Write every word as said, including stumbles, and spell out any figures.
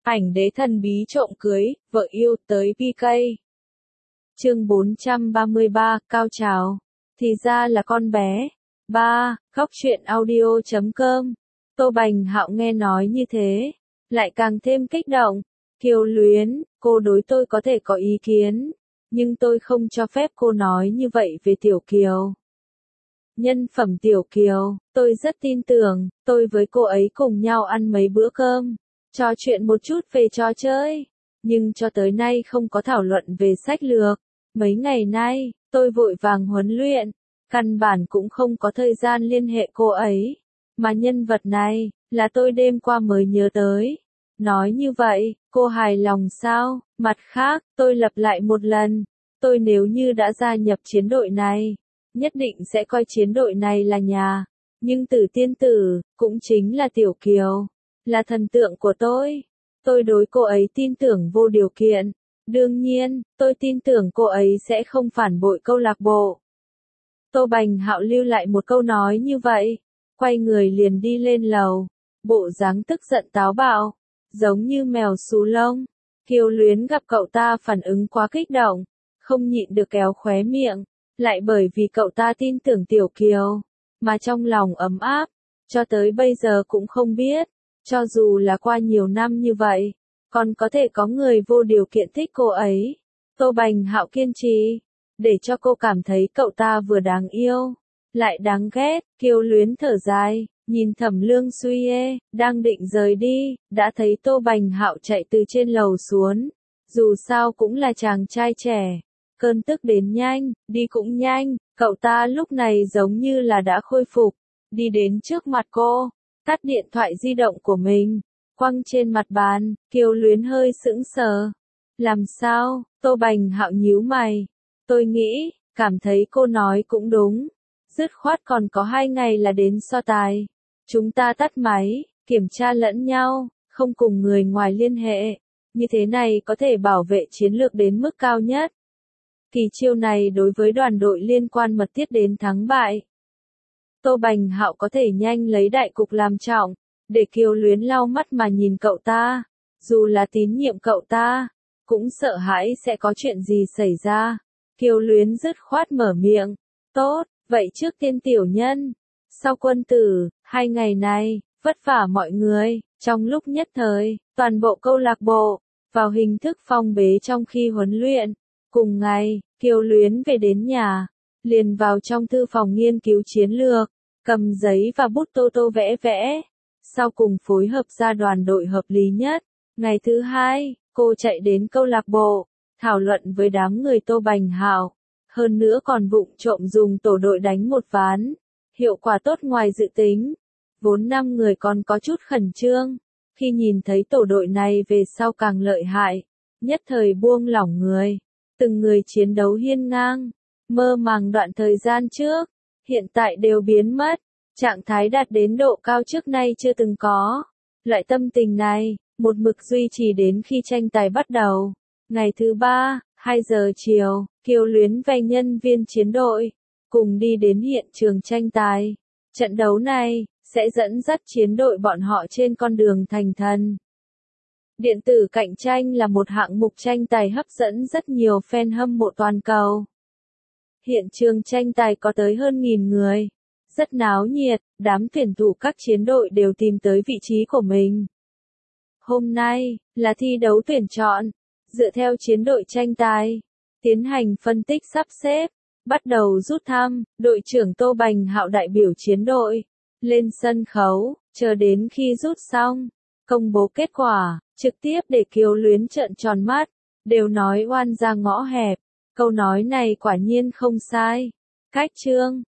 Ảnh đế thần bí trộm cưới, vợ yêu tới pê ca. Chương bốn trăm ba mươi ba, cao trào. Thì ra là con bé. ba. Góc truyện audio chấm com. Tô Bành Hạo nghe nói như thế, lại càng thêm kích động. Kiều Luyến, cô đối tôi có thể có ý kiến, nhưng tôi không cho phép cô nói như vậy về Tiểu Kiều. Nhân phẩm Tiểu Kiều, tôi rất tin tưởng, tôi với cô ấy cùng nhau ăn mấy bữa cơm, trò chuyện một chút về trò chơi, nhưng cho tới nay không có thảo luận về sách lược. Mấy ngày nay, tôi vội vàng huấn luyện, căn bản cũng không có thời gian liên hệ cô ấy, mà nhân vật này, là tôi đêm qua mới nhớ tới. Nói như vậy, cô hài lòng sao? Mặt khác, tôi lặp lại một lần, tôi nếu như đã gia nhập chiến đội này, nhất định sẽ coi chiến đội này là nhà. Nhưng Tử Tiên Tử, cũng chính là Tiểu Kiều, là thần tượng của tôi. Tôi đối cô ấy tin tưởng vô điều kiện. Đương nhiên, tôi tin tưởng cô ấy sẽ không phản bội câu lạc bộ. Tô Bành Hạo lưu lại một câu nói như vậy, quay người liền đi lên lầu, bộ dáng tức giận táo bạo, giống như mèo xù lông. Kiều Luyến gặp cậu ta phản ứng quá kích động, không nhịn được kéo khóe miệng, lại bởi vì cậu ta tin tưởng Tiểu Kiều, mà trong lòng ấm áp, cho tới bây giờ cũng không biết, cho dù là qua nhiều năm như vậy, còn có thể có người vô điều kiện thích cô ấy. Tô Bành Hạo kiên trì, để cho cô cảm thấy cậu ta vừa đáng yêu, lại đáng ghét. Kiều Luyến thở dài, nhìn Thẩm Lương Xuye, đang định rời đi, đã thấy Tô Bành Hạo chạy từ trên lầu xuống. Dù sao cũng là chàng trai trẻ, cơn tức đến nhanh, đi cũng nhanh, cậu ta lúc này giống như là đã khôi phục, đi đến trước mặt cô, tắt điện thoại di động của mình, quăng trên mặt bàn. Kiều Luyến hơi sững sờ. Làm sao? Tô Bành Hạo nhíu mày. Tôi nghĩ, cảm thấy cô nói cũng đúng. Dứt khoát còn có hai ngày là đến so tài. Chúng ta tắt máy, kiểm tra lẫn nhau, không cùng người ngoài liên hệ. Như thế này có thể bảo vệ chiến lược đến mức cao nhất. Kỳ chiêu này đối với đoàn đội liên quan mật thiết đến thắng bại. Tô Bành Hạo có thể nhanh lấy đại cục làm trọng, để Kiều Luyến lau mắt mà nhìn cậu ta. Dù là tín nhiệm cậu ta, cũng sợ hãi sẽ có chuyện gì xảy ra. Kiều Luyến dứt khoát mở miệng. Tốt, vậy trước tiên tiểu nhân, sau quân tử, hai ngày này, vất vả mọi người. Trong lúc nhất thời, toàn bộ câu lạc bộ, vào hình thức phong bế trong khi huấn luyện. Cùng ngày, Kiều Luyến về đến nhà, liền vào trong thư phòng nghiên cứu chiến lược, cầm giấy và bút tô tô vẽ vẽ, sau cùng phối hợp ra đoàn đội hợp lý nhất. Ngày thứ hai, cô chạy đến câu lạc bộ, thảo luận với đám người Tô Bành Hạo, hơn nữa còn vụng trộm dùng tổ đội đánh một ván, hiệu quả tốt ngoài dự tính. Vốn năm người còn có chút khẩn trương, khi nhìn thấy tổ đội này về sau càng lợi hại, nhất thời buông lỏng người, từng người chiến đấu hiên ngang, mơ màng đoạn thời gian trước, hiện tại đều biến mất, trạng thái đạt đến độ cao trước nay chưa từng có. Loại tâm tình này, một mực duy trì đến khi tranh tài bắt đầu. Ngày thứ ba, hai giờ chiều, Kiều Luyến và nhân viên chiến đội, cùng đi đến hiện trường tranh tài. Trận đấu này, sẽ dẫn dắt chiến đội bọn họ trên con đường thành thần. Điện tử cạnh tranh là một hạng mục tranh tài hấp dẫn rất nhiều fan hâm mộ toàn cầu. Hiện trường tranh tài có tới hơn nghìn người. Rất náo nhiệt, đám tuyển thủ các chiến đội đều tìm tới vị trí của mình. Hôm nay, là thi đấu tuyển chọn, dựa theo chiến đội tranh tài, tiến hành phân tích sắp xếp, bắt đầu rút thăm. Đội trưởng Tô Bành Hạo đại biểu chiến đội, lên sân khấu, chờ đến khi rút xong, công bố kết quả, trực tiếp để Kiều Luyến trợn tròn mắt, đều nói oan ra ngõ hẹp. Câu nói này quả nhiên không sai. Cách chương,